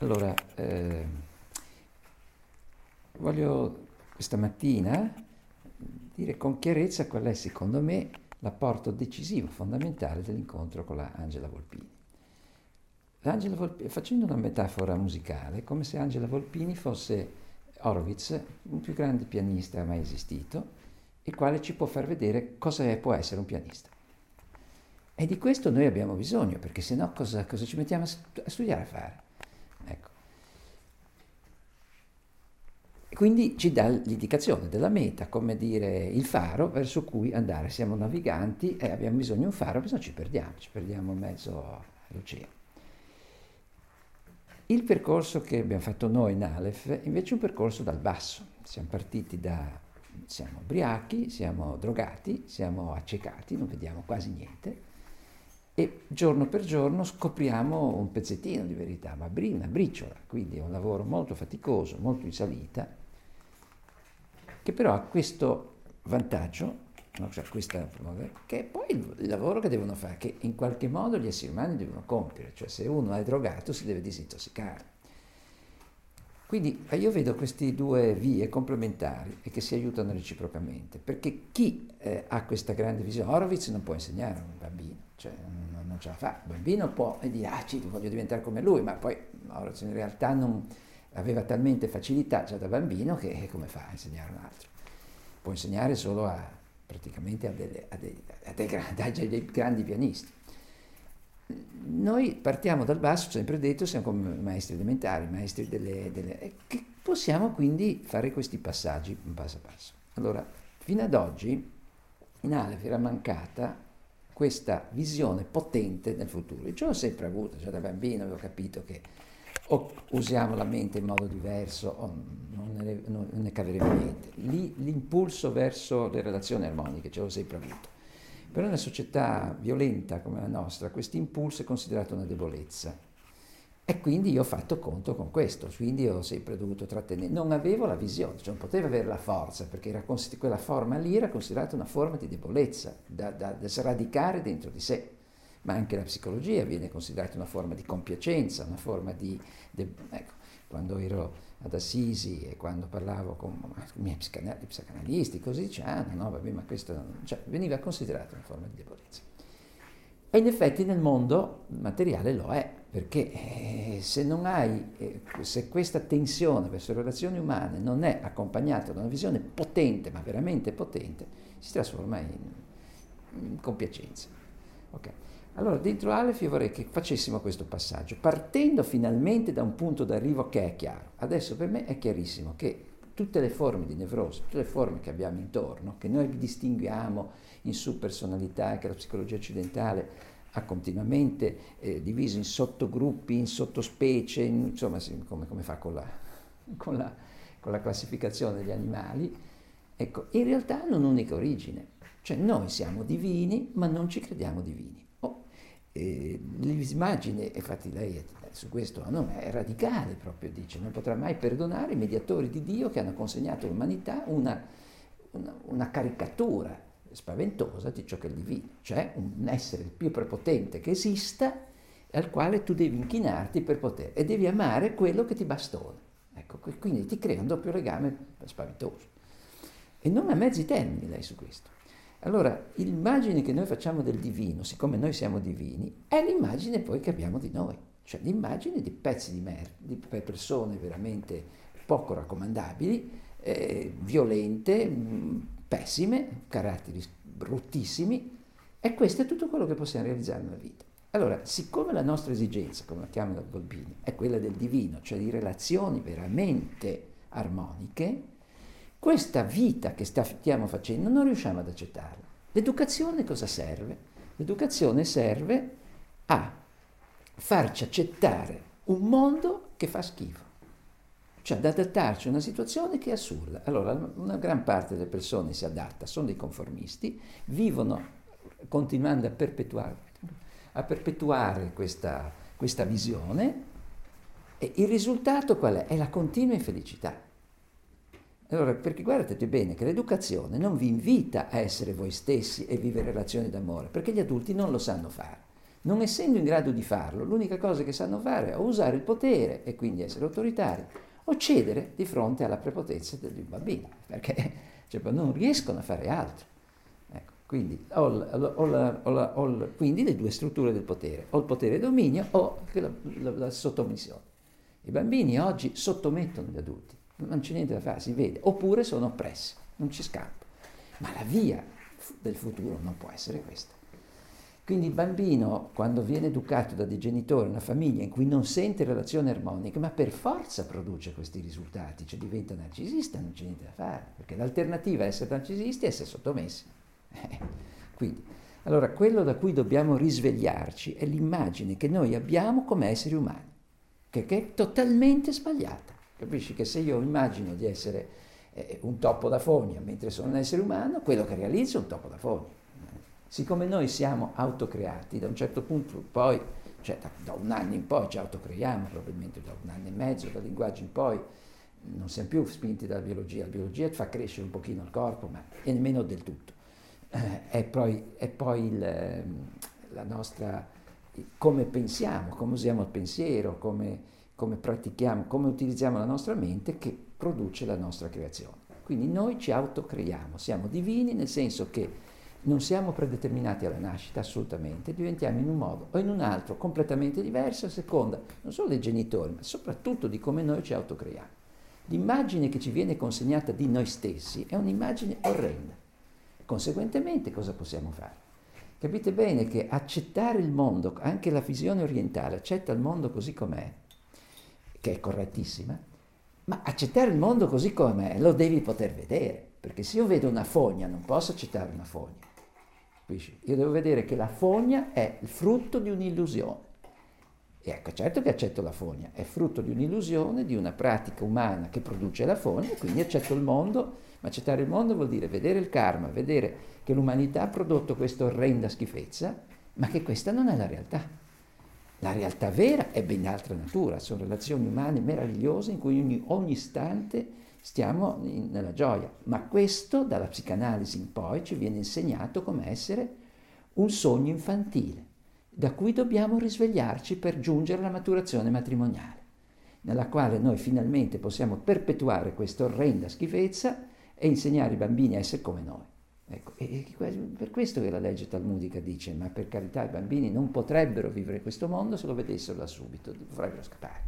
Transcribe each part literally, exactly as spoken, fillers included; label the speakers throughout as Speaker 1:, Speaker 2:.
Speaker 1: Allora, eh, voglio questa mattina dire con chiarezza qual è, secondo me, l'apporto decisivo, fondamentale dell'incontro con la Angela Volpini. L'Angela Volpini, facendo una metafora musicale, è come se Angela Volpini fosse Horowitz, un più grande pianista mai esistito, il quale ci può far vedere cosa è, può essere un pianista. E di questo noi abbiamo bisogno, perché sennò cosa, cosa ci mettiamo a, stu- a studiare a fare? Ecco. E quindi ci dà l'indicazione della meta, come dire il faro verso cui andare. Siamo naviganti e abbiamo bisogno di un faro, se no ci perdiamo, ci perdiamo in mezzo all'oceano. Il percorso che abbiamo fatto noi in Aleph invece è un percorso dal basso. Siamo partiti da, siamo ubriachi, siamo drogati, siamo accecati, non vediamo quasi niente e giorno per giorno scopriamo un pezzettino di verità, ma una briciola, quindi è un lavoro molto faticoso, molto in salita, che però ha questo vantaggio, no? Cioè questa, che è poi il lavoro che devono fare, che in qualche modo gli esseri umani devono compiere, cioè se uno è drogato si deve disintossicare. Quindi io vedo queste due vie complementari e che si aiutano reciprocamente, perché chi eh, ha questa grande visione, Horowitz non può insegnare a un bambino, cioè non, non ce la fa, il bambino può dire ah ci voglio diventare come lui, ma poi Horowitz in realtà non aveva talmente facilità già da bambino che come fa a insegnare a un altro? Può insegnare solo a, praticamente a, delle, a, dei, a dei, grandi, a dei grandi pianisti. Noi partiamo dal basso, sempre detto, siamo come maestri elementari, maestri delle, delle che possiamo quindi fare questi passaggi passo a passo. Allora, fino ad oggi in Aleph era mancata questa visione potente del futuro. Io ce l'ho sempre avuto, già da bambino avevo capito che o usiamo la mente in modo diverso o non ne, non ne caveremo niente. Lì l'impulso verso le relazioni armoniche ce l'ho sempre avuto. Però in una società violenta come la nostra questo impulso è considerato una debolezza e quindi io ho fatto conto con questo, quindi ho sempre dovuto trattenere, non avevo la visione, cioè non potevo avere la forza perché era consider- quella forma lì era considerata una forma di debolezza da, da, da sradicare dentro di sé, ma anche la psicologia viene considerata una forma di compiacenza, una forma di... di ecco, quando ero ad Assisi e quando parlavo con i miei psicanalisti, così dicevano, no, vabbè, ma questo cioè, veniva considerato una forma di debolezza. E in effetti nel mondo materiale lo è, perché eh, se non hai, eh, se questa tensione verso le relazioni umane non è accompagnata da una visione potente, ma veramente potente, si trasforma in, in compiacenza. Ok. Allora, dentro Aleph io vorrei che facessimo questo passaggio, partendo finalmente da un punto d'arrivo che è chiaro. Adesso per me è chiarissimo che tutte le forme di nevrosi, tutte le forme che abbiamo intorno, che noi distinguiamo in subpersonalità, che la psicologia occidentale ha continuamente eh, diviso in sottogruppi, in sottospecie, in, insomma, come, come fa con la, con, la, con la classificazione degli animali, ecco, in realtà hanno un'unica origine. Cioè noi siamo divini, ma non ci crediamo divini. Eh, l'immagine, infatti lei è, su questo no, è radicale proprio, dice, non potrà mai perdonare i mediatori di Dio che hanno consegnato all'umanità una, una, una caricatura spaventosa di ciò che è il divino, cioè un essere il più prepotente che esista al quale tu devi inchinarti per poter, e devi amare quello che ti bastona. Ecco, quindi ti crea un doppio legame spaventoso. E non a mezzi termini lei su questo. Allora, l'immagine che noi facciamo del divino, siccome noi siamo divini, è l'immagine poi che abbiamo di noi, cioè l'immagine di pezzi di merda, di persone veramente poco raccomandabili, eh, violente, mh, pessime, caratteri bruttissimi, e questo è tutto quello che possiamo realizzare nella vita. Allora, siccome la nostra esigenza, come la chiamano Volpini, è quella del divino, cioè di relazioni veramente armoniche, questa vita che stiamo facendo non riusciamo ad accettarla. L'educazione cosa serve? L'educazione serve a farci accettare un mondo che fa schifo, cioè ad adattarci a una situazione che è assurda. Allora, una gran parte delle persone si adatta, sono dei conformisti, vivono continuando a perpetuare, a perpetuare questa, questa visione, e il risultato qual è? È la continua infelicità. Allora, perché guardate bene che l'educazione non vi invita a essere voi stessi e vivere relazioni d'amore, perché gli adulti non lo sanno fare. Non essendo in grado di farlo, l'unica cosa che sanno fare è o usare il potere e quindi essere autoritari, o cedere di fronte alla prepotenza del bambino, perché cioè, non riescono a fare altro. Ecco, quindi, ho la, ho la, ho la, ho la, quindi le due strutture del potere, o il potere dominio o la, la, la sottomissione. I bambini oggi sottomettono gli adulti, non c'è niente da fare, si vede, oppure sono oppressi, non ci scappa. Ma la via del futuro non può essere questa. Quindi il bambino, quando viene educato da dei genitori, una famiglia in cui non sente relazioni armoniche, ma per forza produce questi risultati, cioè diventa narcisista, non c'è niente da fare, perché l'alternativa a essere narcisisti è essere sottomessi. Quindi, allora, quello da cui dobbiamo risvegliarci è l'immagine che noi abbiamo come esseri umani, che, che è totalmente sbagliata. Capisci che se io immagino di essere eh, un topo da fogna mentre sono un essere umano, quello che realizzo è un topo da fogna. Siccome noi siamo autocreati, da un certo punto poi, cioè da, da un anno in poi ci autocreiamo, probabilmente da un anno e mezzo, dal linguaggio in poi, non siamo più spinti dalla biologia. La biologia fa crescere un pochino il corpo, ma e nemmeno del tutto. Eh, è poi, è poi il, la nostra, come pensiamo, come usiamo il pensiero, come, come pratichiamo, come utilizziamo la nostra mente che produce la nostra creazione. Quindi noi ci autocreiamo, siamo divini nel senso che non siamo predeterminati alla nascita, assolutamente, diventiamo in un modo o in un altro completamente diverso a seconda non solo dei genitori, ma soprattutto di come noi ci autocreiamo. L'immagine che ci viene consegnata di noi stessi è un'immagine orrenda. Conseguentemente cosa possiamo fare? Capite bene che accettare il mondo, anche la visione orientale accetta il mondo così com'è, che è correttissima, ma accettare il mondo così com'è lo devi poter vedere, perché se io vedo una fogna non posso accettare una fogna. Io devo vedere che la fogna è il frutto di un'illusione. E ecco, certo che accetto la fogna, è frutto di un'illusione, di una pratica umana che produce la fogna, e quindi accetto il mondo, ma accettare il mondo vuol dire vedere il karma, vedere che l'umanità ha prodotto questa orrenda schifezza, ma che questa non è la realtà. La realtà vera è ben altra natura, sono relazioni umane meravigliose in cui ogni, ogni istante stiamo in, nella gioia, ma questo dalla psicanalisi in poi ci viene insegnato come essere un sogno infantile, da cui dobbiamo risvegliarci per giungere alla maturazione matrimoniale, nella quale noi finalmente possiamo perpetuare questa orrenda schifezza e insegnare ai bambini a essere come noi. Ecco, e per questo che la legge talmudica dice, ma per carità i bambini non potrebbero vivere questo mondo se lo vedessero da subito, dovrebbero scappare.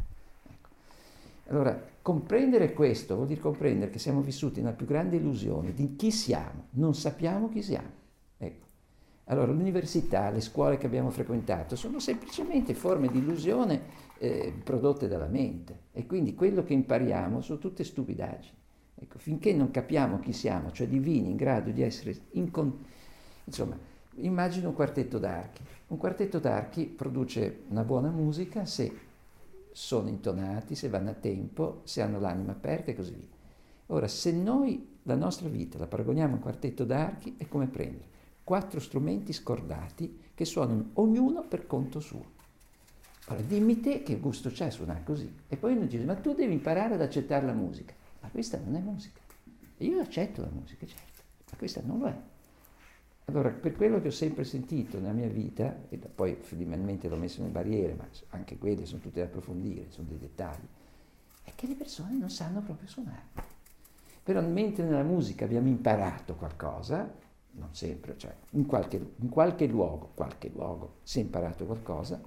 Speaker 1: Allora, comprendere questo vuol dire comprendere che siamo vissuti nella più grande illusione di chi siamo, non sappiamo chi siamo. Ecco. Allora, l'università, le scuole che abbiamo frequentato sono semplicemente forme di illusione eh, prodotte dalla mente e quindi quello che impariamo sono tutte stupidaggini. Ecco, finché non capiamo chi siamo, cioè divini in grado di essere, in con... insomma, immagino un quartetto d'archi. Un quartetto d'archi produce una buona musica se sono intonati, se vanno a tempo, se hanno l'anima aperta e così via. Ora, se noi la nostra vita la paragoniamo a un quartetto d'archi, è come prendere quattro strumenti scordati che suonano ognuno per conto suo. Ora, dimmi te che gusto c'è a suonare così. E poi uno dice, ma tu devi imparare ad accettare la musica. Ma questa non è musica. E io accetto la musica, certo, ma questa non lo è. Allora, per quello che ho sempre sentito nella mia vita, e poi finalmente l'ho messo nelle barriere, ma anche quelle sono tutte da approfondire, sono dei dettagli, è che le persone non sanno proprio suonare. Però mentre nella musica abbiamo imparato qualcosa, non sempre, cioè in qualche, in qualche luogo, qualche luogo si è imparato qualcosa,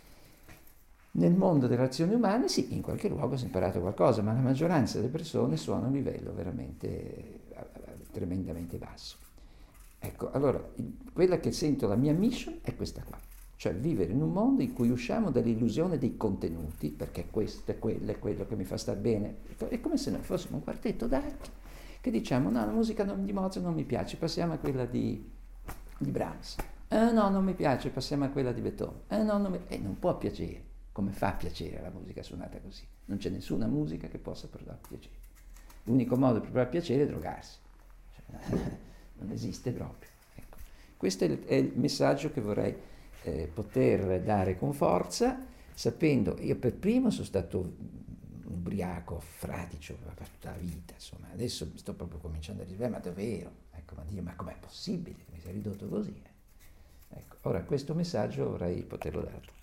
Speaker 1: nel mondo delle azioni umane sì, in qualche luogo si è imparato qualcosa, ma la maggioranza delle persone suona a un livello veramente tremendamente basso. Ecco, allora, quella che sento la mia mission è questa qua, cioè vivere in un mondo in cui usciamo dall'illusione dei contenuti, perché questo è quello, è quello che mi fa star bene, è come se noi fossimo un quartetto d'archi, che diciamo, no, la musica non, di Mozart non mi piace, passiamo a quella di, di Brahms, eh no, non mi piace, passiamo a quella di Beethoven, eh no, non, mi... eh, non può piacere, come fa a piacere la musica suonata così? Non c'è nessuna musica che possa provare piacere, l'unico modo per provare piacere è drogarsi, cioè, non esiste proprio. Ecco. Questo è il, è il messaggio che vorrei eh, poter dare con forza, sapendo, io per primo sono stato un ubriaco, fradicio per tutta la vita, insomma, adesso sto proprio cominciando a dire, ma davvero? Ecco, ma dire, ma com'è possibile che mi sia ridotto così? Ecco, ora questo messaggio vorrei poterlo dare a tutti.